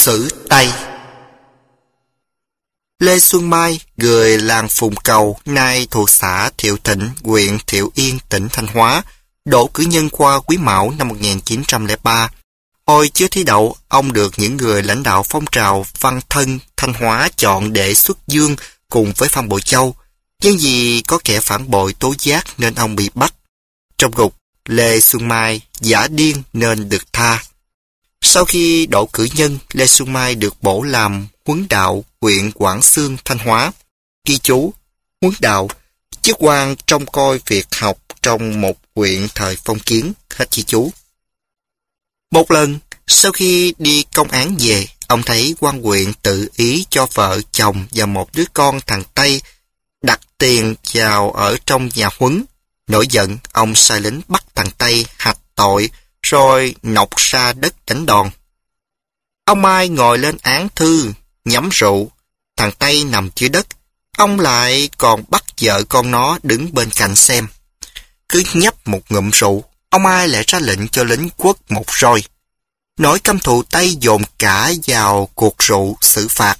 Sử Tây. Lê Xuân Mai, người làng Phùng Cầu, nay thuộc xã Thiệu Thịnh, huyện Thiệu Yên, tỉnh Thanh Hóa, đỗ cử nhân khoa Quý Mão năm 1903. Hồi chưa thi đậu, ông được những người lãnh đạo phong trào văn thân Thanh Hóa chọn để xuất dương cùng với Phan Bội Châu. Nhưng vì có kẻ phản bội tố giác nên ông bị bắt. Trong ngục, Lê Xuân Mai giả điên nên được tha. Sau khi đỗ cử nhân, Lê Xuân Mai được bổ làm huấn đạo huyện Quảng Xương, Thanh Hóa. Ghi chú, huấn đạo, chức quan trông coi việc học trong một huyện thời phong kiến. Hết ghi chú. Một lần, sau khi đi công án về, ông thấy quan huyện tự ý cho vợ, chồng và một đứa con thằng Tây đặt tiền vào ở trong nhà huấn. Nổi giận, ông sai lính bắt thằng Tây hạch tội, rồi nộp ra đất đánh đòn. Ông Mai ngồi lên án thư, nhắm rượu. Thằng Tây nằm dưới đất. Ông lại còn bắt vợ con nó đứng bên cạnh xem. Cứ nhấp một ngụm rượu, ông Mai lại ra lệnh cho lính quất một roi. Nỗi căm thù Tây dồn cả vào cuộc rượu xử phạt.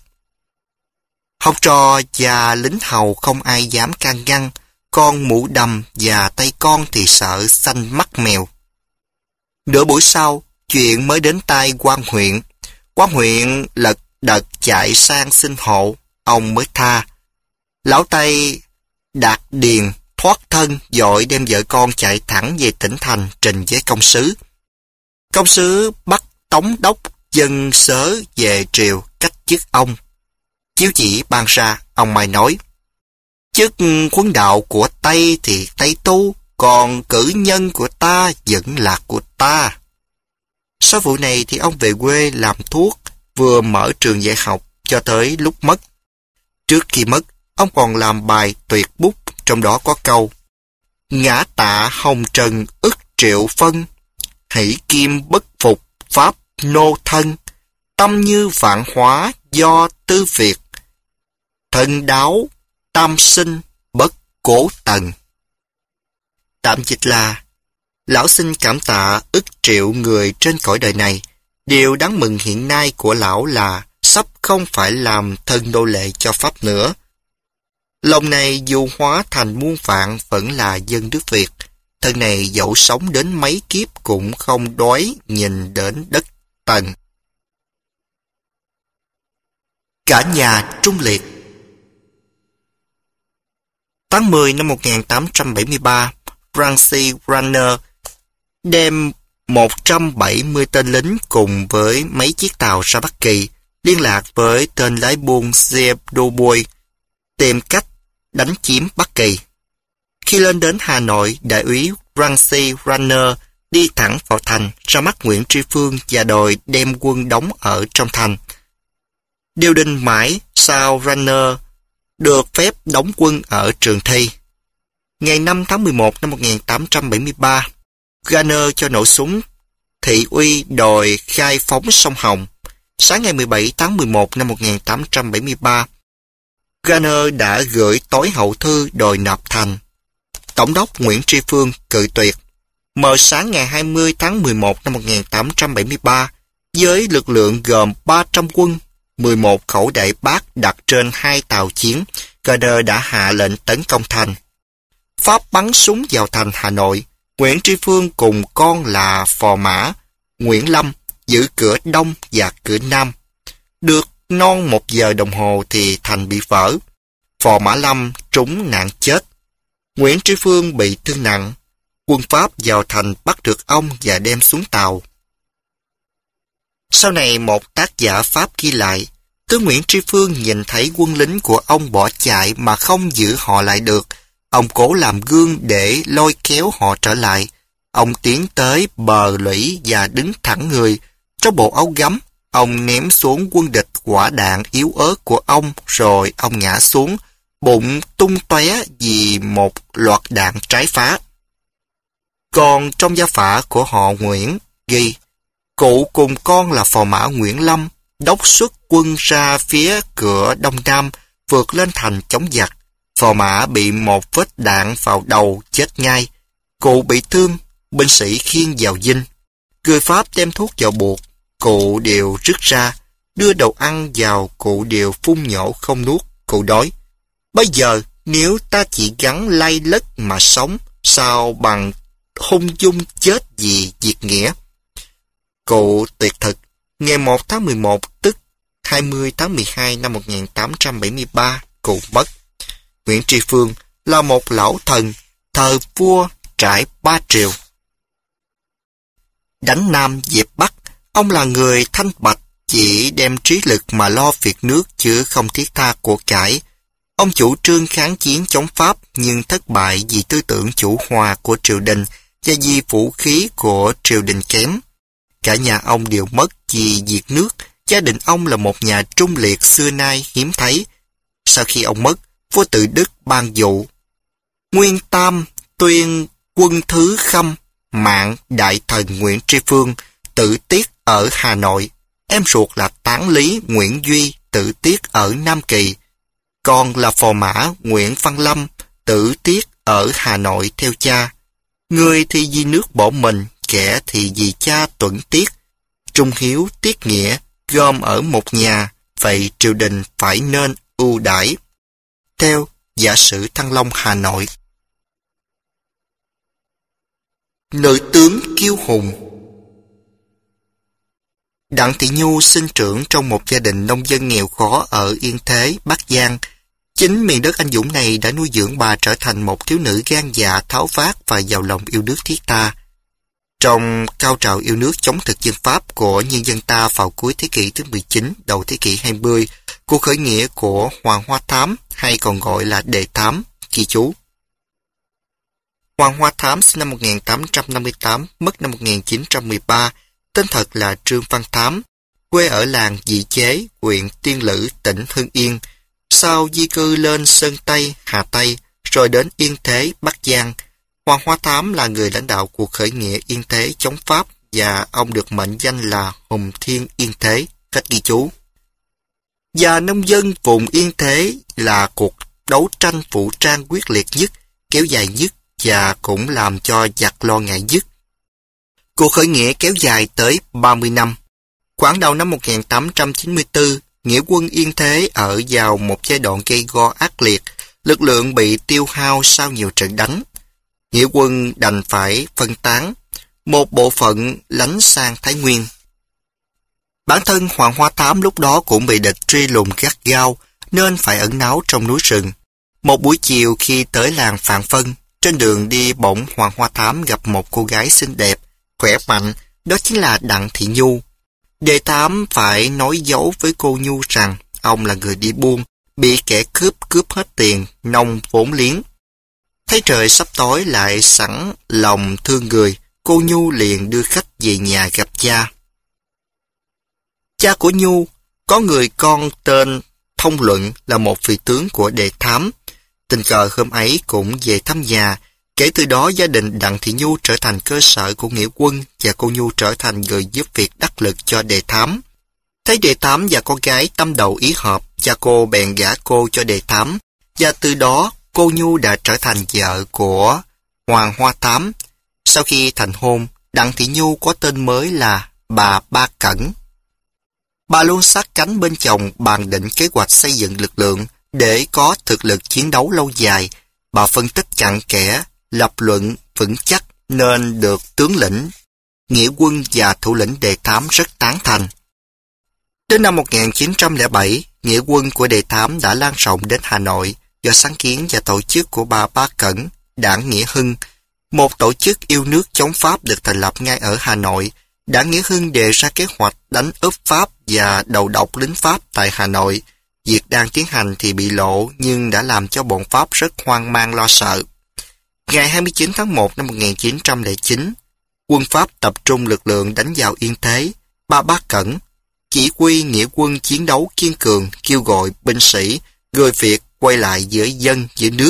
Học trò và lính hầu không ai dám can ngăn, con Mụ Đầm và tay con thì sợ xanh mắt mèo. Nửa buổi sau, chuyện mới đến tai quan huyện. Quan huyện lật đật chạy sang xin hộ, ông mới tha. Lão Tây Đạt Điền thoát thân vội đem vợ con chạy thẳng về tỉnh thành trình với công sứ. Công sứ bắt tống đốc dân sớ về triều cách chức ông. Chiếu chỉ ban ra, ông Mai nói: chức huấn đạo của Tây thì Tây tu, còn cử nhân của ta vẫn là của ta. Sau vụ này thì ông về quê làm thuốc, vừa mở trường dạy học cho tới lúc mất. Trước khi mất, ông còn làm bài tuyệt bút, trong đó có câu: ngã tạ hồng trần ức triệu phân, hỷ kim bất phục pháp nô thân, tâm như vạn hóa do tư việt, thân đáo tam sinh bất cố tần. Tạm dịch là: lão xin cảm tạ ức triệu người trên cõi đời này. Điều đáng mừng hiện nay của lão là sắp không phải làm thân nô lệ cho pháp nữa. Lòng này dù hóa thành muôn vạn vẫn là dân nước Việt. Thân này dẫu sống đến mấy kiếp cũng không đói nhìn đến đất Tần. Cả nhà trung liệt. Tháng 10 năm 1873, Francis Runner đem 170 tên lính cùng với mấy chiếc tàu ra Bắc Kỳ, liên lạc với tên lái buôn Zebdoboy, tìm cách đánh chiếm Bắc Kỳ. Khi lên đến Hà Nội, đại úy Francis Runner đi thẳng vào thành, ra mắt Nguyễn Tri Phương và đòi đem quân đóng ở trong thành. Điều đình mãi sao Runner được phép đóng quân ở Trường Thi. Ngày 5 tháng 11 năm 1873, Runner cho nổ súng thị uy đòi khai phóng sông Hồng. Sáng ngày 17 tháng 11 năm 1873, Runner đã gửi tối hậu thư đòi nạp thành. Tổng đốc Nguyễn Tri Phương cự tuyệt. Mờ sáng ngày 20 tháng 11 năm 1873, với lực lượng gồm 300 quân, 11 khẩu đại bác đặt trên 2 tàu chiến, Runner đã hạ lệnh tấn công thành. Pháp bắn súng vào thành Hà Nội. Nguyễn Tri Phương cùng con là phò mã Nguyễn Lâm giữ cửa đông và cửa nam. Được non 1 giờ đồng hồ thì thành bị vỡ. Phò mã Lâm trúng nạn chết. Nguyễn Tri Phương bị thương nặng. Quân Pháp vào thành bắt được ông và đem xuống tàu. Sau này một tác giả Pháp ghi lại, tướng Nguyễn Tri Phương nhìn thấy quân lính của ông bỏ chạy mà không giữ họ lại được. Ông cố làm gương để lôi kéo họ trở lại. Ông tiến tới bờ lũy và đứng thẳng người. Trong bộ áo gấm, ông ném xuống quân địch quả đạn yếu ớt của ông, rồi ông ngã xuống, bụng tung tóe vì một loạt đạn trái phá. Còn trong gia phả của họ Nguyễn ghi: cụ cùng con là phò mã Nguyễn Lâm đốc xuất quân ra phía cửa đông nam, vượt lên thành chống giặc. Phò mã bị một vết đạn vào đầu chết ngay. Cụ bị thương, binh sĩ khiêng vào dinh. Người Pháp đem thuốc vào buộc, cụ đều rứt ra. đưa đầu ăn vào, cụ đều phun nhổ không nuốt. Cụ nói, bây giờ nếu ta chỉ gắn lay lất mà sống, sao bằng hung dung chết vì diệt nghĩa. Cụ tuyệt thực, ngày 1 tháng 11 tức 20 tháng 12 năm 1873, cụ mất. Nguyễn Tri Phương là một lão thần, thờ vua trải 3 triều. Đánh Nam dẹp Bắc, ông là người thanh bạch, chỉ đem trí lực mà lo việc nước chứ không thiết tha của cải. Ông chủ trương kháng chiến chống Pháp nhưng thất bại vì tư tưởng chủ hòa của triều đình và vì vũ khí của triều đình kém. Cả nhà ông đều mất vì diệt nước. Gia đình ông là một nhà trung liệt xưa nay hiếm thấy. Sau khi ông mất, vua Tự Đức ban dụ Nguyên Tam tuyên quân thứ Khâm mạng đại thần Nguyễn Tri Phương tử tiết ở Hà Nội. Em ruột là Tán Lý Nguyễn Duy tử tiết ở Nam Kỳ. Con là phò mã Nguyễn Văn Lâm tử tiết ở Hà Nội theo cha. Người thì vì nước bỏ mình, kẻ thì vì cha tuẫn tiết. Trung hiếu tiết nghĩa gom ở một nhà, vậy triều đình phải nên ưu đãi. Theo Giả sử Thăng Long Hà Nội. Nữ tướng kiêu hùng. Đặng Thị Nhu sinh trưởng trong một gia đình nông dân nghèo khó ở Yên Thế, Bắc Giang. Chính miền đất anh dũng này đã nuôi dưỡng bà trở thành một thiếu nữ gan dạ, tháo vát và giàu lòng yêu nước thiết tha. Trong cao trào yêu nước chống thực dân Pháp của nhân dân ta vào cuối thế kỷ thứ 19, đầu thế kỷ 20, cuộc khởi nghĩa của Hoàng Hoa Thám, hay còn gọi là Đề Thám, ghi chú. Hoàng Hoa Thám sinh năm 1858, mất năm 1913, tên thật là Trương Văn Thám, quê ở làng Dị Chế, huyện Tiên Lữ, tỉnh Hưng Yên. Sau di cư lên Sơn Tây, Hà Tây, rồi đến Yên Thế, Bắc Giang, Hoàng Hoa Thám là người lãnh đạo cuộc khởi nghĩa Yên Thế chống Pháp và ông được mệnh danh là Hùng Thiên Yên Thế, cách ghi chú. Và nông dân vùng Yên Thế là cuộc đấu tranh vũ trang quyết liệt nhất, kéo dài nhất và cũng làm cho giặc lo ngại nhất. Cuộc khởi nghĩa kéo dài tới 30 năm. Khoảng đầu năm 1894, nghĩa quân Yên Thế ở vào một giai đoạn gây go ác liệt, lực lượng bị tiêu hao sau nhiều trận đánh. Nghĩa quân đành phải phân tán, một bộ phận lánh sang Thái Nguyên. Bản thân Hoàng Hoa Thám lúc đó cũng bị địch truy lùng gắt gao, nên phải ẩn náu trong núi rừng. Một buổi chiều khi tới làng Phạn Phân, trên đường đi bỗng Hoàng Hoa Thám gặp một cô gái xinh đẹp, khỏe mạnh, đó chính là Đặng Thị Nhu. Đề Thám phải nói dối với cô Nhu rằng ông là người đi buôn, bị kẻ cướp hết tiền, nông vốn liếng. Thấy trời sắp tối lại sẵn lòng thương người, cô Nhu liền đưa khách về nhà gặp cha. Cha của Nhu có người con tên Thông Luận là một vị tướng của Đề Thám. Tình cờ hôm ấy cũng về thăm nhà. Kể từ đó gia đình Đặng Thị Nhu trở thành cơ sở của nghĩa quân và cô Nhu trở thành người giúp việc đắc lực cho Đề Thám. Thấy Đề Thám và con gái tâm đầu ý hợp, cha cô bèn gả cô cho Đề Thám, và từ đó cô Nhu đã trở thành vợ của Hoàng Hoa Thám. Sau khi thành hôn, Đặng Thị Nhu có tên mới là bà Ba Cẩn. Bà luôn sát cánh bên chồng bàn định kế hoạch xây dựng lực lượng để có thực lực chiến đấu lâu dài. Bà phân tích cặn kẽ, lập luận vững chắc nên được tướng lĩnh, nghĩa quân và thủ lĩnh Đề Thám rất tán thành. Đến năm 1907, nghĩa quân của Đề Thám đã lan rộng đến Hà Nội do sáng kiến và tổ chức của bà Ba Cẩn, Đảng Nghĩa Hưng. Một tổ chức yêu nước chống Pháp được thành lập ngay ở Hà Nội. Đảng Nghĩa Hưng đề ra kế hoạch đánh úp Pháp và đầu độc lính Pháp tại Hà Nội. Việc đang tiến hành thì bị lộ nhưng đã làm cho bọn Pháp rất hoang mang lo sợ. Ngày 29 tháng 1 năm 1909, quân Pháp tập trung lực lượng đánh vào Yên Thế. Bà Ba Cẩn chỉ huy nghĩa quân chiến đấu kiên cường, kêu gọi binh sĩ, người Việt quay lại giữa dân, giữa nước.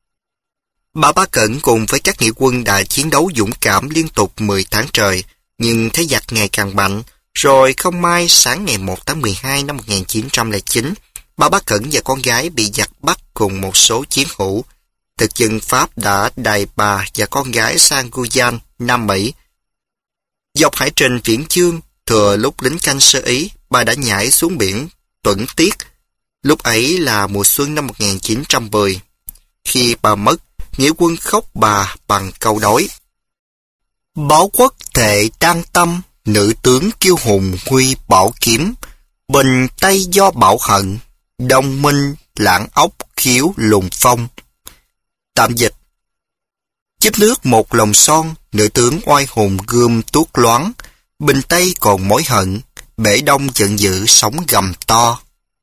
Bà Ba Cẩn cùng với các nghĩa quân đã chiến đấu dũng cảm liên tục 10 tháng trời, nhưng thấy giặc ngày càng mạnh. Rồi không may sáng ngày 1 tháng 12 năm 1909, bà Ba Cẩn và con gái bị giặc bắt cùng một số chiến hữu. Thực dân Pháp đã đày bà và con gái sang Guyane, Nam Mỹ. Dọc hải trình viễn chương, thừa lúc lính canh sơ ý, bà đã nhảy xuống biển Tuẩn Tiết. Lúc ấy là mùa xuân năm 1910. Khi bà mất, nghĩa quân khóc bà bằng câu đối: Bảo quốc thệ trang tâm, nữ tướng kiêu hùng huy bảo kiếm, bình tây do bảo hận, đồng minh lãng ốc khiếu lùng phong. Tạm dịch: Giúp nước một lòng son, nữ tướng oai hùng gươm tuốt loáng, bình tây còn mối hận, bể đông giận dữ sóng gầm to.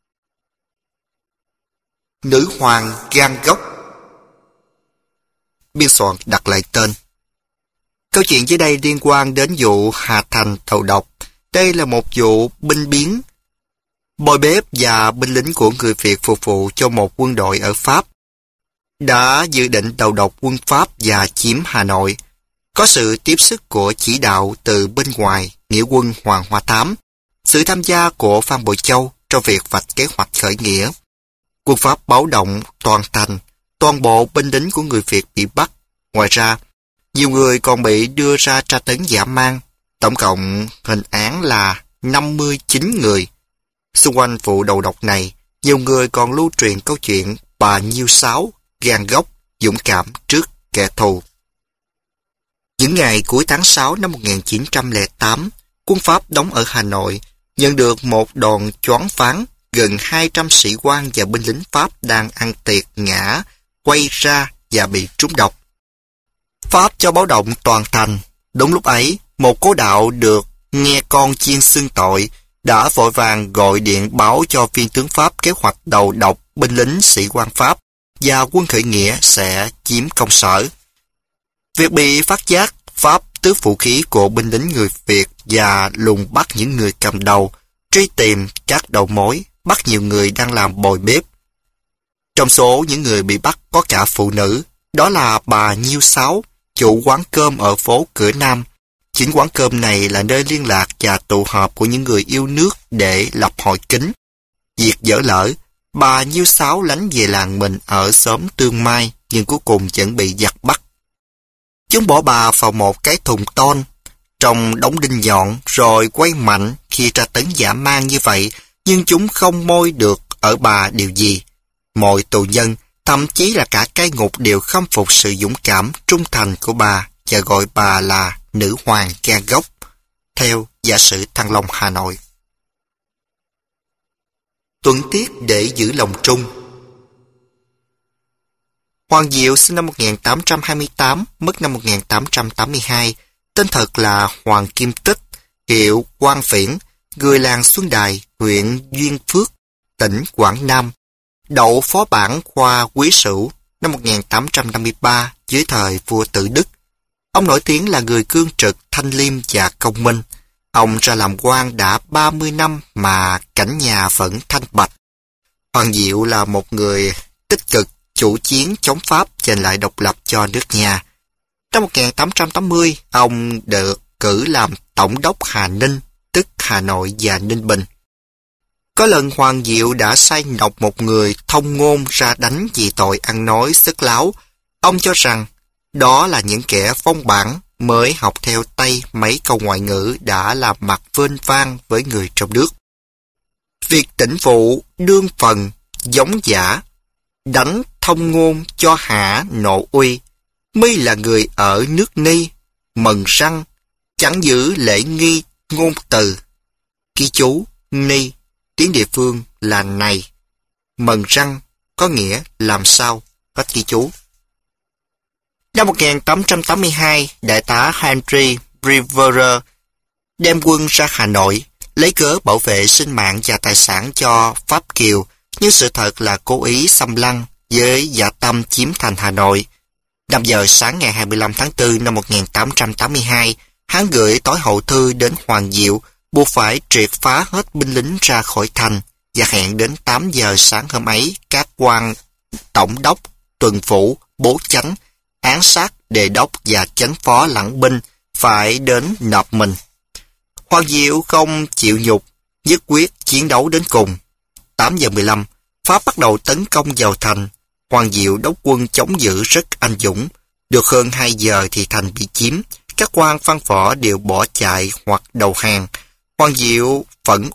Nữ hoàng gan góc. Biên soạn đặt lại tên. Câu chuyện dưới đây liên quan đến vụ Hà Thành đầu độc. Đây là một vụ binh biến. Bồi bếp và binh lính của người Việt phục vụ cho một quân đội ở Pháp đã dự định đầu độc quân Pháp và chiếm Hà Nội. Có sự tiếp sức của chỉ đạo từ bên ngoài, nghĩa quân Hoàng Hoa Thám, sự tham gia của Phan Bội Châu trong việc vạch kế hoạch khởi nghĩa. Quân Pháp báo động toàn thành, toàn bộ binh lính của người Việt bị bắt. Ngoài ra, nhiều người còn bị đưa ra tra tấn dã man. Tổng cộng hình án là 59 người. Xung quanh vụ đầu độc này, nhiều người còn lưu truyền câu chuyện bà Nhiêu Sáo, gan góc, dũng cảm trước kẻ thù. Những ngày cuối tháng 6 năm 1908, quân Pháp đóng ở Hà Nội nhận được một đòn choáng váng. Gần 200 sĩ quan và binh lính Pháp đang ăn tiệc ngã, quay ra và bị trúng độc. Pháp cho báo động toàn thành. Đúng lúc ấy, một cố đạo được nghe con chiên xưng tội đã vội vàng gọi điện báo cho viên tướng Pháp kế hoạch đầu độc binh lính sĩ quan Pháp và quân khởi nghĩa sẽ chiếm công sở. Việc bị phát giác, Pháp tước vũ khí của binh lính người Việt và lùng bắt những người cầm đầu, truy tìm các đầu mối, bắt nhiều người đang làm bồi bếp. Trong số những người bị bắt có cả phụ nữ, đó là bà Nhiêu Sáo, chủ quán cơm ở phố Cửa Nam. Chính quán cơm này là nơi liên lạc và tụ họp của những người yêu nước để lập hội kính. Việc dở lỡ, bà Nhiêu Sáo lánh về làng mình ở xóm Tương Mai, nhưng cuối cùng vẫn bị giặc bắt. Chúng bỏ bà vào một cái thùng ton, trong đống đinh nhọn rồi quay mạnh. Khi tra tấn dã man như vậy, nhưng chúng không môi được ở bà điều gì. Mọi tù nhân, thậm chí là cả cai ngục đều khâm phục sự dũng cảm, trung thành của bà và gọi bà là nữ hoàng gan góc, theo giả sử Thăng Long Hà Nội. Tuần tiết để giữ lòng trung. Hoàng Diệu sinh năm 1828, mất năm 1882, tên thật là Hoàng Kim Tích, hiệu Quang Phiển, người làng Xuân Đài, huyện Duyên Phước, tỉnh Quảng Nam. Đậu phó bản khoa Quý Sửu năm 1853 dưới thời vua Tự Đức. Ông nổi tiếng là người cương trực, thanh liêm và công minh. Ông ra làm quan đã 30 năm mà cảnh nhà vẫn thanh bạch. Hoàng Diệu là một người tích cực, chủ chiến chống Pháp giành lại độc lập cho nước nhà. Năm 1880, ông được cử làm tổng đốc Hà Ninh, tức Hà Nội và Ninh Bình. Có lần Hoàng Diệu đã sai nọc một người thông ngôn ra đánh vì tội ăn nói sức láo. Ông cho rằng đó là những kẻ phong bản mới học theo Tây mấy câu ngoại ngữ đã làm mặt vênh vang với người trong nước. Việc tỉnh vụ đương phần giống giả, đánh thông ngôn cho hạ nộ uy, mới là người ở nước Ni, mần răng, chẳng giữ lễ nghi ngôn từ. Ký chú Ni, tiếng địa phương là này, mần răng có nghĩa làm sao, hết ghi chú. Năm 1882, đại tá Henry Rivera đem quân ra Hà Nội, lấy cớ bảo vệ sinh mạng và tài sản cho Pháp Kiều, nhưng sự thật là cố ý xâm lăng với dã tâm chiếm thành Hà Nội. 5 giờ sáng ngày 25 tháng 4 năm 1882, hắn gửi tối hậu thư đến Hoàng Diệu, buộc phải triệt phá hết binh lính ra khỏi thành, và hẹn đến 8 giờ sáng hôm ấy, các quan tổng đốc, tuần phủ, bố chánh, án sát, đề đốc và chánh phó lãng binh phải đến nộp mình. Hoàng Diệu không chịu nhục, nhất quyết chiến đấu đến cùng. 8 giờ 15, Pháp bắt đầu tấn công vào thành. Hoàng Diệu đốc quân chống giữ rất anh dũng. Được hơn 2 giờ thì thành bị chiếm. Các quan văn võ đều bỏ chạy hoặc đầu hàng. Hoàng Diệu phẫn uất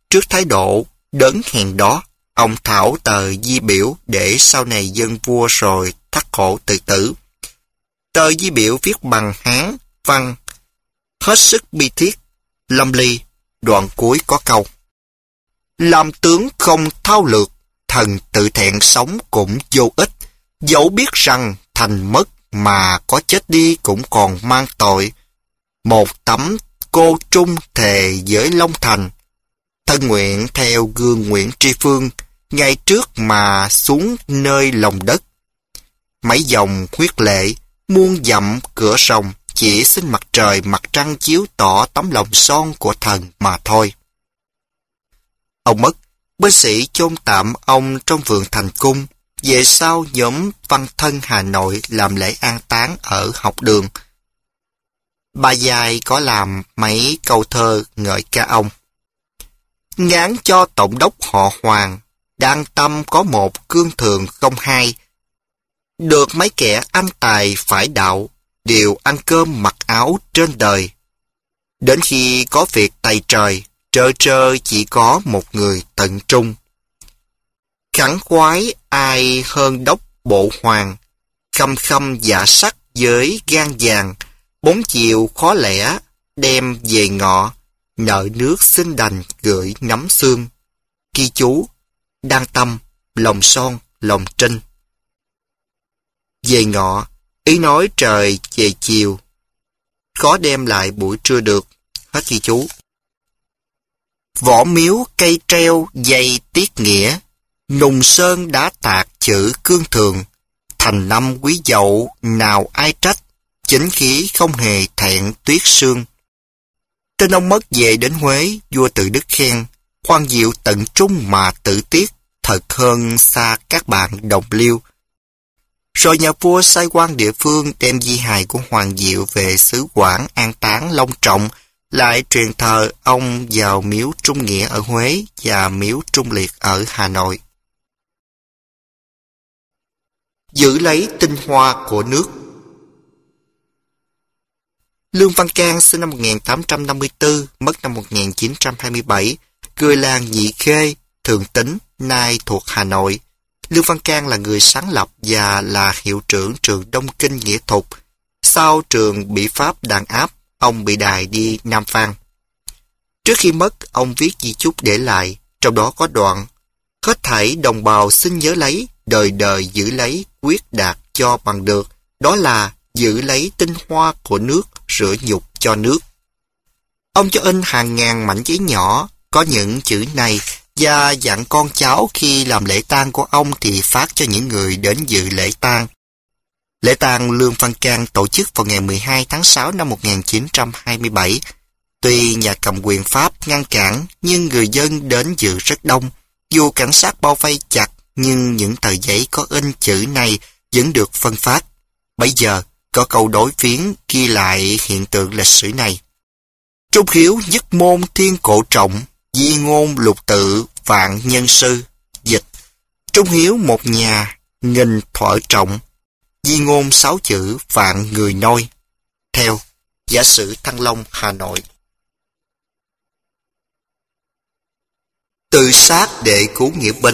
Trước thái độ đớn hèn đó, ông thảo tờ di biểu để sau này dân vua rồi thắt khổ tự tử. Tờ di biểu viết bằng Hán văn, hết sức bi thiết, lâm ly. Đoạn cuối có câu: làm tướng không thao lược, thần tự thẹn sống cũng vô ích. Dẫu biết rằng thành mất mà có chết đi cũng còn mang tội. Một tấm cô trung thề với Long Thành, thân nguyện theo gương Nguyễn Tri Phương, ngày trước mà xuống nơi lòng đất. Mấy dòng huyết lệ, muôn dặm cửa sông, chỉ xin mặt trời mặt trăng chiếu tỏ tấm lòng son của thần mà thôi. Ông mất, binh sĩ chôn tạm ông trong vườn Thành Cung. Về sau nhóm văn thân Hà Nội làm lễ an táng ở học đường. Bà Dài có làm mấy câu thơ ngợi ca ông. Ngán cho tổng đốc họ Hoàng, đang tâm có một cương thường không hai. Được mấy kẻ anh tài phải đạo, đều ăn cơm mặc áo trên đời. Đến khi có việc tày trời, trơ trơ chỉ có một người tận trung. Khẳng khoái ai hơn đốc bộ hoàng, khăm khăm dạ sắc với gan vàng, 4 chiều khó lẽ, đem về ngọ, nợ nước xin đành gửi nắm xương. Ghi chú, đan tâm, lòng son, lòng trinh. Về ngọ, ý nói trời về chiều, khó đem lại buổi trưa được. Hết ghi chú. Võ miếu cây treo dây tiết nghĩa, nùng sơn đá tạc chữ cương thường. Thành năm quý dậu nào ai trách, chính khí không hề thẹn tuyết sương. Tên ông mất về đến Huế, vua tự đức khen, khoan diệu tận trung mà tự tiết, thật hơn xa các bạn đồng liêu. Rồi nhà vua sai quan địa phương đem di hài của Hoàng Diệu về xứ Quảng an táng long trọng, lại truyền thờ ông vào miếu Trung Nghĩa ở Huế và miếu Trung Liệt ở Hà Nội. Giữ lấy tinh hoa của nước. Lương Văn Can sinh năm 1854, mất năm 1927, người làng Nhị Khê, Thường Tín, nay thuộc Hà Nội. Lương Văn Can là người sáng lập và là hiệu trưởng trường Đông Kinh Nghĩa Thục. Sau trường bị Pháp đàn áp, ông bị đày đi Nam Phan. Trước khi mất, ông viết di chúc để lại, trong đó có đoạn: hết thảy đồng bào xin nhớ lấy, đời đời giữ lấy, quyết đạt cho bằng được. Đó là giữ lấy tinh hoa của nước, rửa nhục cho nước. Ông cho in hàng ngàn mảnh giấy nhỏ, có những chữ này, và dặn con cháu khi làm lễ tang của ông thì phát cho những người đến dự lễ tang. Lễ tang Lương Văn Can tổ chức vào ngày 12 tháng 6 năm 1927. Tuy nhà cầm quyền Pháp ngăn cản, nhưng người dân đến dự rất đông. Dù cảnh sát bao vây chặt, nhưng những tờ giấy có in chữ này vẫn được phân phát. Bây giờ, có câu đối phiến ghi lại hiện tượng lịch sử này. Trung hiếu nhất môn thiên cổ trọng, di ngôn lục tự vạn nhân sư. Dịch: Trung hiếu một nhà, nghìn thuở trọng, di ngôn 6 chữ vạn người noi. Theo Giả sử Thăng Long, Hà Nội. Tự sát để cứu nghĩa binh.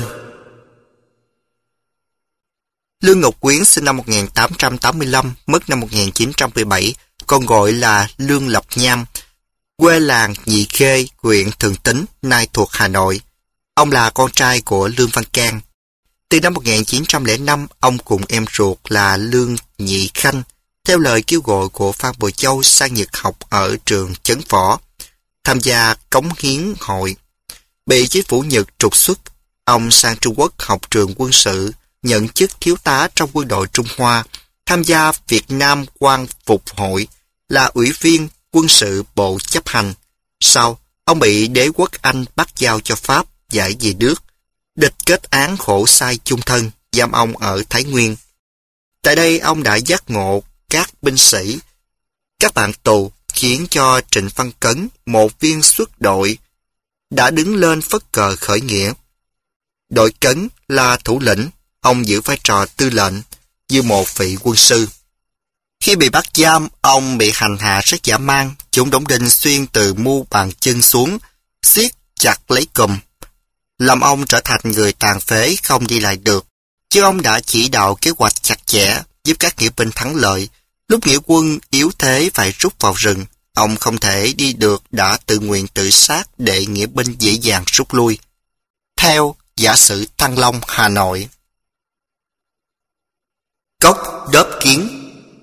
Lương Ngọc Quyến sinh năm 1885, mất năm 1917, còn gọi là Lương Lập Nham, quê làng Nhị Khê, huyện Thường Tín, nay thuộc Hà Nội. Ông là con trai của Lương Văn Can. Từ năm 1905, ông cùng em ruột là Lương Nhị Khanh, theo lời kêu gọi của Phan Bội Châu sang Nhật học ở trường Chấn Võ, tham gia cống hiến hội. Bị chính phủ Nhật trục xuất, ông sang Trung Quốc học trường quân sự, nhận chức thiếu tá trong quân đội Trung Hoa, tham gia Việt Nam Quan Phục Hội, là ủy viên quân sự bộ chấp hành. Sau, ông bị đế quốc Anh bắt giao cho Pháp, giải về nước. Địch kết án khổ sai chung thân, giam ông ở Thái Nguyên. Tại đây ông đã giác ngộ các binh sĩ, các bạn tù, khiến cho Trịnh Văn Cấn, một viên xuất đội, đã đứng lên phất cờ khởi nghĩa. Đội Cấn là thủ lĩnh, ông giữ vai trò tư lệnh, như một vị quân sư. Khi bị bắt giam, ông bị hành hạ rất dã man, chúng đóng đinh xuyên từ mu bàn chân xuống, xiết chặt lấy cùm, làm ông trở thành người tàn phế không đi lại được. Chứ ông đã chỉ đạo kế hoạch chặt chẽ, giúp các nghĩa binh thắng lợi. Lúc nghĩa quân yếu thế phải rút vào rừng, ông không thể đi được đã tự nguyện tự sát để nghĩa binh dễ dàng rút lui. Theo giả sử Thăng Long, Hà Nội. Cốc đớp kiến.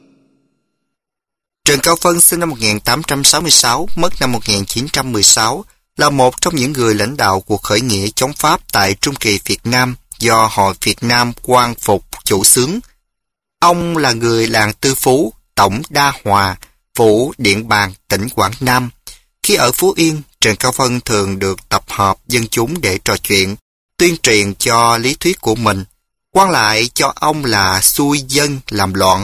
Trần Cao Phân sinh năm 1866, mất năm 1916, là một trong những người lãnh đạo cuộc khởi nghĩa chống Pháp tại Trung kỳ Việt Nam do Hội Việt Nam Quang Phục chủ xướng. Ông là người làng Tư Phú, Tổng Đa Hòa, Phủ Điện Bàn, tỉnh Quảng Nam. Khi ở Phú Yên, Trần Cao Phân thường được tập hợp dân chúng để trò chuyện, tuyên truyền cho lý thuyết của mình, quan lại cho ông là xuôi dân làm loạn.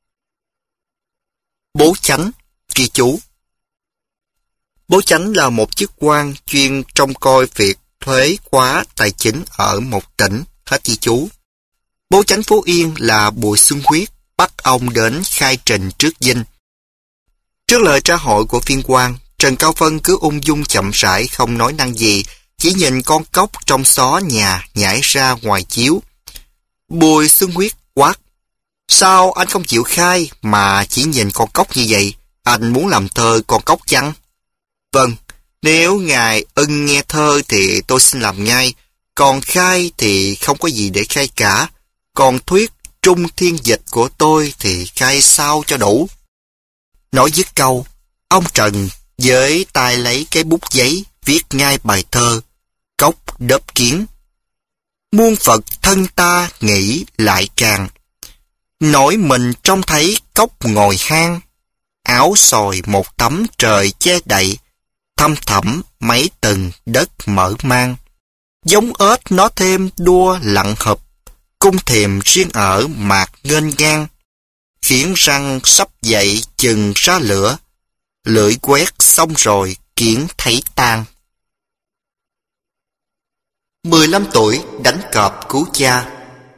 Bố chánh, ghi chú. Bố chánh là một chức quan chuyên trông coi việc thuế khóa tài chính ở một tỉnh, hết ghi chú. Bố chánh Phú Yên là Bùi Xuân Huyết, bắt ông đến khai trình trước dinh. Trước lời tra hội của viên quan, Trần Cao Phân cứ ung dung chậm rãi không nói năng gì, chỉ nhìn con cóc trong xó nhà nhảy ra ngoài chiếu. Bùi Xuân Huyết quát: "Sao anh không chịu khai mà chỉ nhìn con cóc như vậy? Anh muốn làm thơ con cóc chăng?" "Vâng, nếu ngài ưng nghe thơ thì tôi xin làm ngay, còn khai thì không có gì để khai cả, còn thuyết trung thiên dịch của tôi thì khai sao cho đủ." Nói dứt câu, ông Trần với tay lấy cái bút giấy viết ngay bài thơ Cốc đớp kiến. Muôn Phật thân ta nghĩ lại càng, nỗi mình trông thấy cốc ngồi hang, áo sòi một tấm trời che đậy, thăm thẳm mấy tầng đất mở mang. Giống ếch nó thêm đua lặng hụp, cung thềm riêng ở mạc nghênh ngang, khiến răng sắp dậy chừng ra lửa, lưỡi quét xong rồi kiến thấy tan. 15 tuổi đánh cọp cứu cha.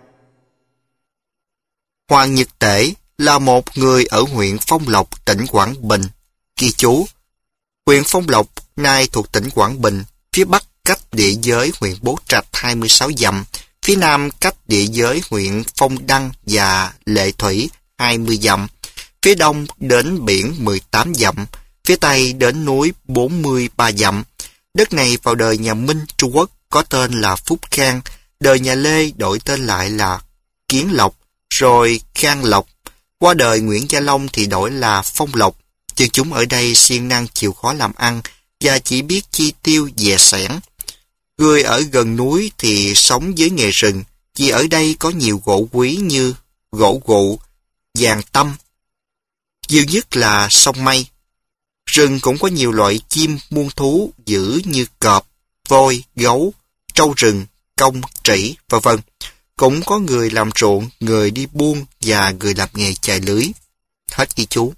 Hoàng Nhật Tể là một người ở huyện Phong Lộc, tỉnh Quảng Bình. Ghi chú: huyện Phong Lộc nay thuộc tỉnh Quảng Bình, phía bắc cách địa giới huyện Bố Trạch 26 dặm, phía nam cách địa giới huyện Phong Đăng và Lệ Thủy 20 dặm, phía đông đến biển 18 dặm, phía tây đến núi 43 dặm. Đất này vào đời nhà Minh Trung Quốc có tên là Phúc Khang, đời nhà Lê đổi tên lại là Kiến Lộc, rồi Khang Lộc. Qua đời Nguyễn Gia Long thì đổi là Phong Lộc. Dân chúng ở đây siêng năng chịu khó làm ăn và chỉ biết chi tiêu dè sẻn. Người ở gần núi thì sống với nghề rừng, vì ở đây có nhiều gỗ quý như gỗ gụ, vàng tâm. Nhiều nhất là sông Mây. Rừng cũng có nhiều loại chim muôn thú dữ như cọp, voi, gấu, trâu rừng, công, trĩ, v.v. Cũng có người làm ruộng, người đi buôn và người làm nghề chài lưới. Hết ghi chú.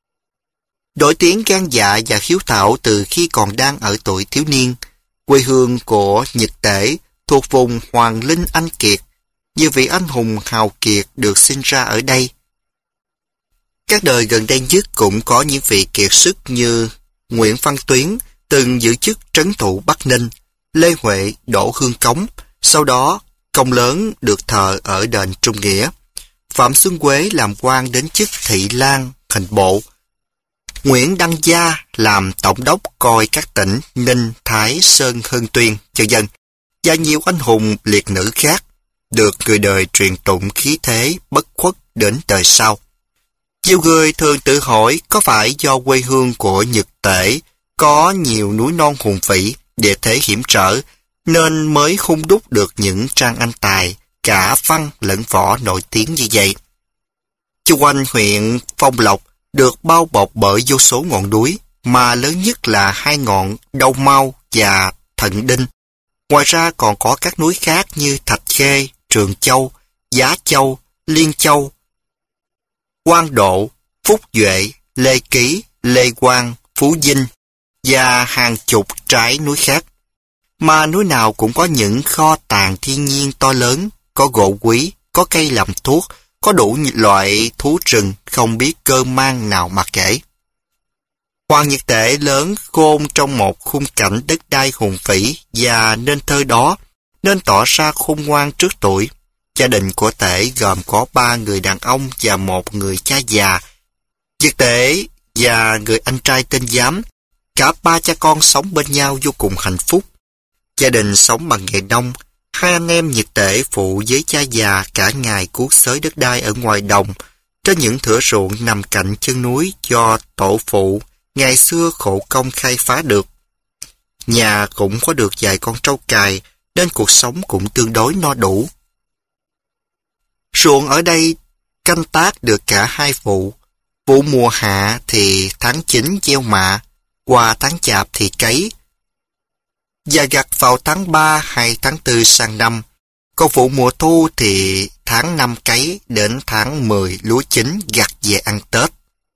Nổi tiếng gan dạ và hiếu thảo từ khi còn đang ở tuổi thiếu niên. Quê hương của Nhật Tể thuộc vùng Hoàng Linh Anh Kiệt. Nhiều vị anh hùng hào kiệt được sinh ra ở đây. Các đời gần đây nhất cũng có những vị kiệt sức như Nguyễn Văn Tuyến, từng giữ chức trấn thủ Bắc Ninh, Lê Huệ, Đỗ Hương Cống, sau đó công lớn được thờ ở đền Trung Nghĩa. Phạm Xuân Quế làm quan đến chức thị lang, hình bộ. Nguyễn Đăng Gia làm tổng đốc coi các tỉnh Ninh, Thái, Sơn, Hưng, Tuyên, v.v. Và nhiều anh hùng liệt nữ khác được người đời truyền tụng khí thế bất khuất đến đời sau. Nhiều người thường tự hỏi có phải do quê hương của Nhật Tể có nhiều núi non hùng vĩ, địa thế hiểm trở, nên mới hung đúc được những trang anh tài, cả văn lẫn võ nổi tiếng như vậy. Chung quanh huyện Phong Lộc được bao bọc bởi vô số ngọn núi, mà lớn nhất là hai ngọn Đâu Mau và Thận Đinh. Ngoài ra còn có các núi khác như Thạch Khê, Trường Châu, Giá Châu, Liên Châu, Quang Độ, Phúc Duệ, Lê Ký, Lê Quang, Phú Dinh và hàng chục trái núi khác. Mà núi nào cũng có những kho tàng thiên nhiên to lớn, có gỗ quý, có cây làm thuốc, có đủ loại thú rừng không biết cơ man nào mà kể. Hoàng Nhật Tể lớn khôn trong một khung cảnh đất đai hùng vĩ và nên thơ đó, nên tỏ ra khôn ngoan trước tuổi. Gia đình của Tể gồm có 3 người đàn ông và một người cha già. Nhật Tể và người anh trai tên Giám, cả 3 cha con sống bên nhau vô cùng hạnh phúc. Gia đình sống bằng nghề nông. 2 anh em Nhật Tể phụ với cha già cả ngày cuốc xới đất đai ở ngoài đồng, trên những thửa ruộng nằm cạnh chân núi do tổ phụ ngày xưa khổ công khai phá được. Nhà cũng có được vài con trâu cày, nên cuộc sống cũng tương đối no đủ. Ruộng ở đây canh tác được cả 2 vụ. Vụ mùa hạ thì tháng 9 gieo mạ, qua tháng chạp thì cấy, và gặt vào tháng 3 hay tháng 4 sang năm. Còn vụ mùa thu thì tháng 5 cấy đến tháng 10 lúa chín gặt về ăn Tết.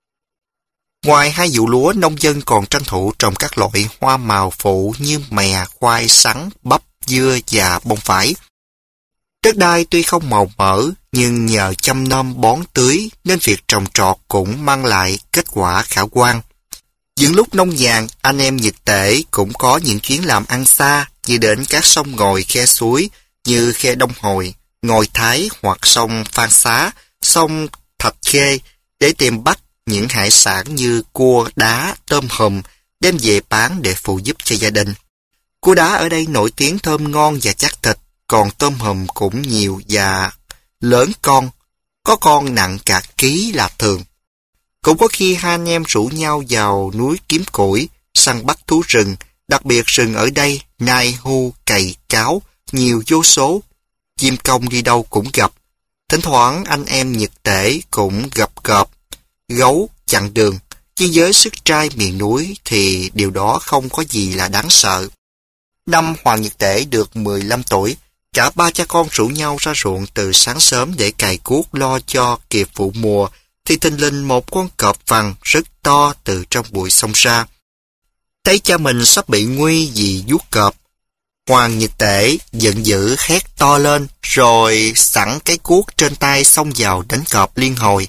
Ngoài 2 vụ lúa, nông dân còn tranh thủ trồng các loại hoa màu phụ như mè, khoai, sắn, bắp, dưa và bông vải. Đất đai tuy không màu mỡ, nhưng nhờ chăm nom bón tưới nên việc trồng trọt cũng mang lại kết quả khả quan. Những lúc nông nhàn, anh em Nhật Tể cũng có những chuyến làm ăn xa, như đến các sông ngòi khe suối như khe Đông Hồi, Ngòi Thái hoặc sông Phan Xá, sông Thạch Khê để tìm bắt những hải sản như cua, đá, tôm hùm đem về bán để phụ giúp cho gia đình. Cua đá ở đây nổi tiếng thơm ngon và chắc thịt, còn tôm hùm cũng nhiều và lớn con, có con nặng cả ký là thường. Cũng có khi 2 anh em rủ nhau vào núi kiếm củi, săn bắt thú rừng, đặc biệt rừng ở đây, nai, hu, cày, cáo, nhiều vô số. Chim công đi đâu cũng gặp. Thỉnh thoảng anh em Nhật Tể cũng gặp cọp, gấu chặn đường, chứ với sức trai miền núi thì điều đó không có gì là đáng sợ. Năm Hoàng Nhật Tể được 15 tuổi, cả 3 cha con rủ nhau ra ruộng từ sáng sớm để cày cuốc lo cho kịp vụ mùa, thì thình lình một con cọp vàng rất to từ trong bụi xông ra. Thấy cha mình sắp bị nguy vì vuốt cọp, Hoàng Nhật Tể giận dữ hét to lên, rồi sẵn cái cuốc trên tay xông vào đánh cọp liên hồi.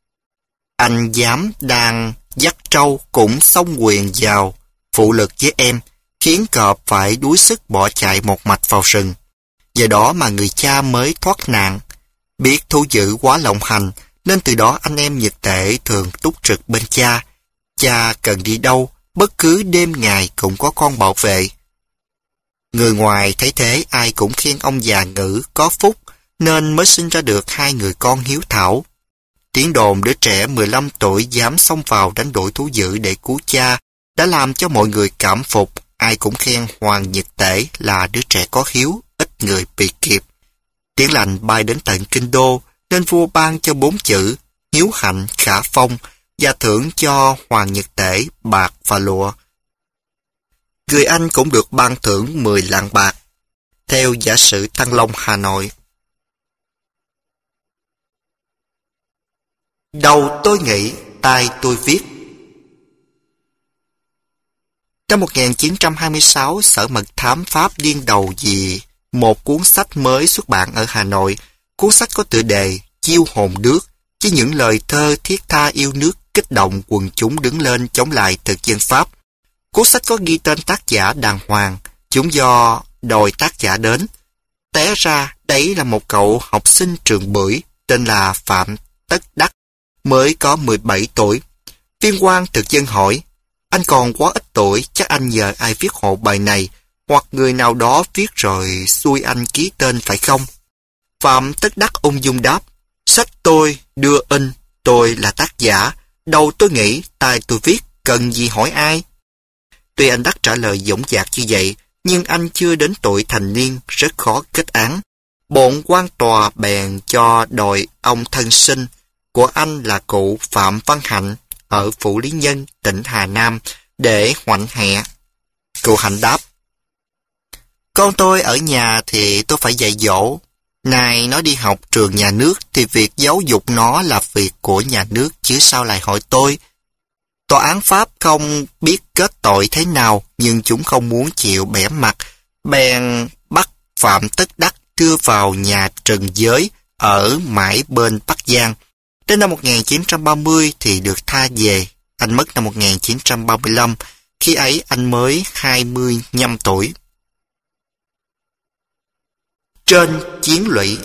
Anh Giám đang dắt trâu cũng xông quyền vào, phụ lực với em, khiến cọp phải đuối sức bỏ chạy một mạch vào rừng. Giờ đó mà người cha mới thoát nạn. Biết thú dữ quá lộng hành, nên từ đó anh em Nhật Tể thường túc trực bên cha. Cha cần đi đâu, bất cứ đêm ngày cũng có con bảo vệ. Người ngoài thấy thế ai cũng khen ông già Ngữ có phúc, nên mới sinh ra được 2 người con hiếu thảo. Tiếng đồn đứa trẻ 15 tuổi dám xông vào đánh đuổi thú dữ để cứu cha đã làm cho mọi người cảm phục. Ai cũng khen Hoàng Nhật Tể là đứa trẻ có hiếu, ít người bị kịp. Tiếng lành bay đến tận kinh đô, nên vua ban cho 4 chữ hiếu hạnh khả phong và thưởng cho Hoàng Nhật Tể bạc và lụa. Người anh cũng được ban thưởng 10 lạng bạc. Theo giả sử Thăng Long, Hà Nội. Đầu tôi nghĩ, tai tôi viết. Năm 1926, Sở Mật thám Pháp điên đầu vì một cuốn sách mới xuất bản ở Hà Nội. Cuốn sách có tựa đề Chiêu hồn nước, với những lời thơ thiết tha yêu nước kích động quần chúng đứng lên chống lại thực dân Pháp. Cuốn sách có ghi tên tác giả đàng hoàng, chúng do đòi tác giả đến. Té ra đấy là một cậu học sinh trường Bưởi tên là Phạm Tất Đắc, mới có 17 tuổi. Viên quan thực dân hỏi, anh còn quá ít tuổi, chắc anh nhờ ai viết hộ bài này, hoặc người nào đó viết rồi xui anh ký tên phải không? Phạm Tất Đắc ung dung đáp, sách tôi đưa in, tôi là tác giả, đầu tôi nghĩ, tai tôi viết, cần gì hỏi ai? Tuy anh Đắc trả lời dõng dạc như vậy, nhưng anh chưa đến tuổi thành niên, rất khó kết án. Bọn quan tòa bèn cho đòi ông thân sinh của anh là cụ Phạm Văn Hạnh ở Phủ Lý Nhân, tỉnh Hà Nam, để hoạnh hẹ. Cụ Hạnh đáp, con tôi ở nhà thì tôi phải dạy dỗ. Này nó đi học trường nhà nước thì việc giáo dục nó là việc của nhà nước, chứ sao lại hỏi tôi. Tòa án Pháp không biết kết tội thế nào, nhưng chúng không muốn chịu bẻ mặt, bèn bắt Phạm Tất Đắc đưa vào nhà trần giới ở mãi bên Bắc Giang. Đến năm 1930 thì được tha về, Anh mất năm 1935, khi ấy anh mới 25 tuổi. Trên chiến lũy.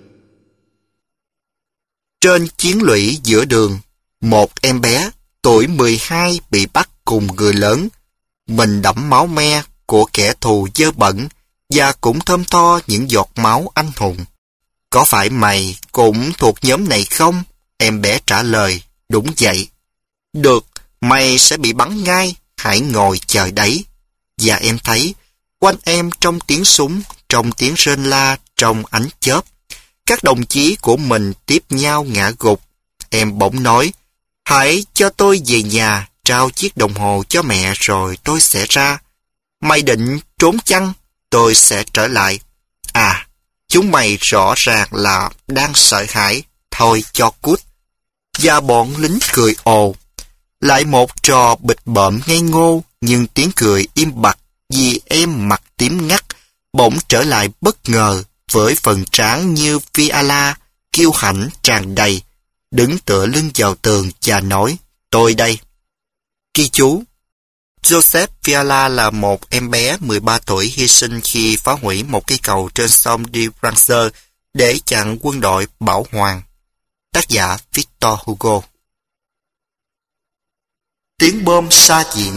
Trên chiến lũy giữa đường, một em bé tuổi 12 bị bắt cùng người lớn. Mình đẫm máu me của kẻ thù dơ bẩn và cũng thơm tho những giọt máu anh hùng. Có phải mày cũng thuộc nhóm này không? Em bé trả lời, đúng vậy. Được, mày sẽ bị bắn ngay, hãy ngồi chờ đấy. Và em thấy, quanh em trong tiếng súng, trong tiếng rên la, trong ánh chớp. Các đồng chí của mình tiếp nhau ngã gục. Em bỗng nói, hãy cho tôi về nhà, trao chiếc đồng hồ cho mẹ rồi tôi sẽ ra. Mày định trốn chăng? Tôi sẽ trở lại. À, chúng mày rõ ràng là đang sợ hãi. Thôi cho cút. Và bọn lính cười ồ. Lại một trò bịch bợm ngây ngô, nhưng tiếng cười im bặt vì em mặt tím ngắt, bỗng trở lại bất ngờ với phần trán như Fiala, kiêu hãnh tràn đầy, đứng tựa lưng vào tường và nói, tôi đây. Ghi chú. Joseph Fiala là một em bé 13 tuổi hy sinh khi phá hủy một cây cầu trên sông de Brancer để chặn quân đội Bảo Hoàng. Tác giả Victor Hugo. Tiếng bom xa diện.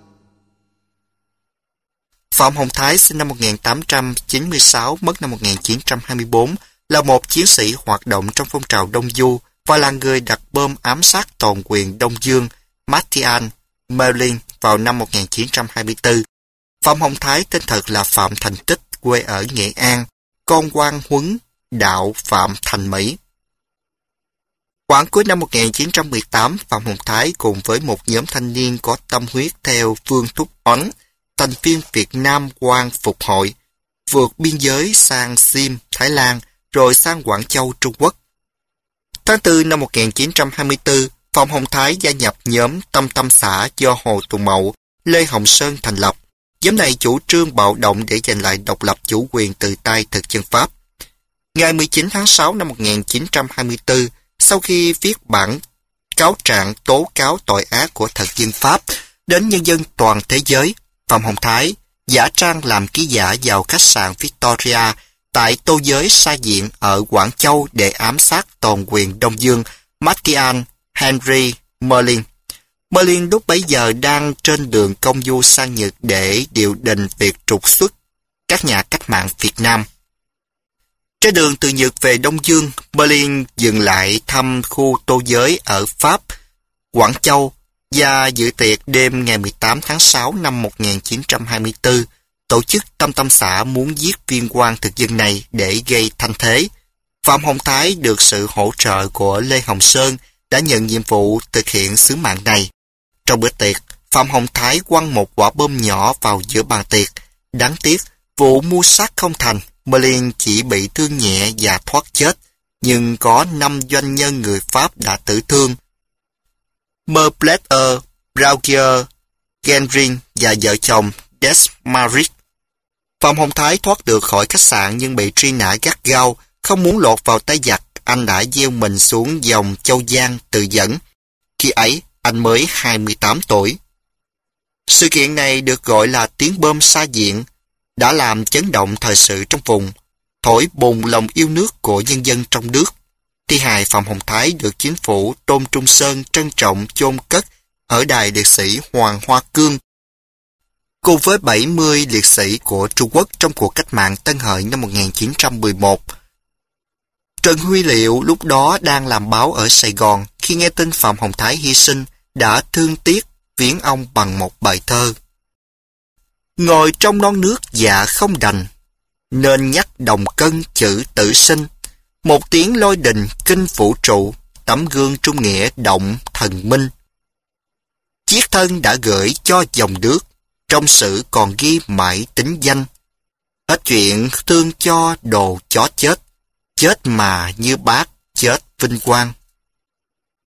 Phạm Hồng Thái sinh năm 1896, mất năm 1924, là một chiến sĩ hoạt động trong phong trào Đông Du và là người đặt bom ám sát toàn quyền Đông Dương, Martial, Merlin vào năm 1924. Phạm Hồng Thái tên thật là Phạm Thành Tích, quê ở Nghệ An, con quan huấn đạo Phạm Thành Mỹ. Khoảng cuối năm 1918, Phạm Hồng Thái cùng với một nhóm thanh niên có tâm huyết theo Vương Thúc Oánh, thành viên Việt Nam Quang Phục Hội, vượt biên giới sang Sim, Thái Lan, rồi sang Quảng Châu, Trung Quốc. Tháng 4 năm 1924, Phạm Hồng Thái gia nhập nhóm Tâm Tâm xã do Hồ Tùng Mậu, Lê Hồng Sơn thành lập. Nhóm này chủ trương bạo động để giành lại độc lập chủ quyền từ tay thực dân Pháp. Ngày 19 tháng 6 năm 1924, sau khi viết bản cáo trạng tố cáo tội ác của thực dân Pháp đến nhân dân toàn thế giới, Phạm Hồng Thái giả trang làm ký giả vào khách sạn Victoria tại Tô Giới Sa Diện ở Quảng Châu để ám sát toàn quyền Đông Dương Martial Henry Merlin. Merlin lúc bấy giờ đang trên đường công du sang Nhật để điều đình việc trục xuất các nhà cách mạng Việt Nam. Trên đường từ Nhật về Đông Dương, Merlin dừng lại thăm khu Tô Giới ở Pháp, Quảng Châu và dự tiệc đêm ngày 18 tháng 6 năm 1924, tổ chức Tâm Tâm xã muốn giết viên quan thực dân này để gây thanh thế. Phạm Hồng Thái được sự hỗ trợ của Lê Hồng Sơn đã nhận nhiệm vụ thực hiện sứ mạng này. Trong bữa tiệc, Phạm Hồng Thái quăng một quả bom nhỏ vào giữa bàn tiệc. Đáng tiếc, vụ mưu sát không thành, Merlin chỉ bị thương nhẹ và thoát chết, nhưng có 5 doanh nhân người Pháp đã tử thương. Merpleter, Braugier, Genrin và vợ chồng Desmarais. Phạm Hồng Thái thoát được khỏi khách sạn nhưng bị truy nã gắt gao, không muốn lọt vào tay giặc, anh đã gieo mình xuống dòng Châu Giang tự dẫn. Khi ấy, anh mới 28 tuổi. Sự kiện này được gọi là tiếng bom Sa Diện, đã làm chấn động thời sự trong vùng, thổi bùng lòng yêu nước của nhân dân trong nước. Thi hài Phạm Hồng Thái được chính phủ Tôn Trung Sơn trân trọng chôn cất ở đài liệt sĩ Hoàng Hoa Cương, cùng với 70 liệt sĩ của Trung Quốc trong cuộc cách mạng Tân Hợi năm 1911. Trần Huy Liệu lúc đó đang làm báo ở Sài Gòn, khi nghe tin Phạm Hồng Thái hy sinh, đã thương tiếc viếng ông bằng một bài thơ. Ngồi trong non nước dạ không đành, nên nhắc đồng cân chữ tử sinh. Một tiếng lôi đình kinh vũ trụ, tấm gương trung nghĩa động thần minh. Chiết thân đã gửi cho dòng nước, trong sử còn ghi mãi tính danh. Hết chuyện thương cho đồ chó chết, chết mà như bác chết vinh quang.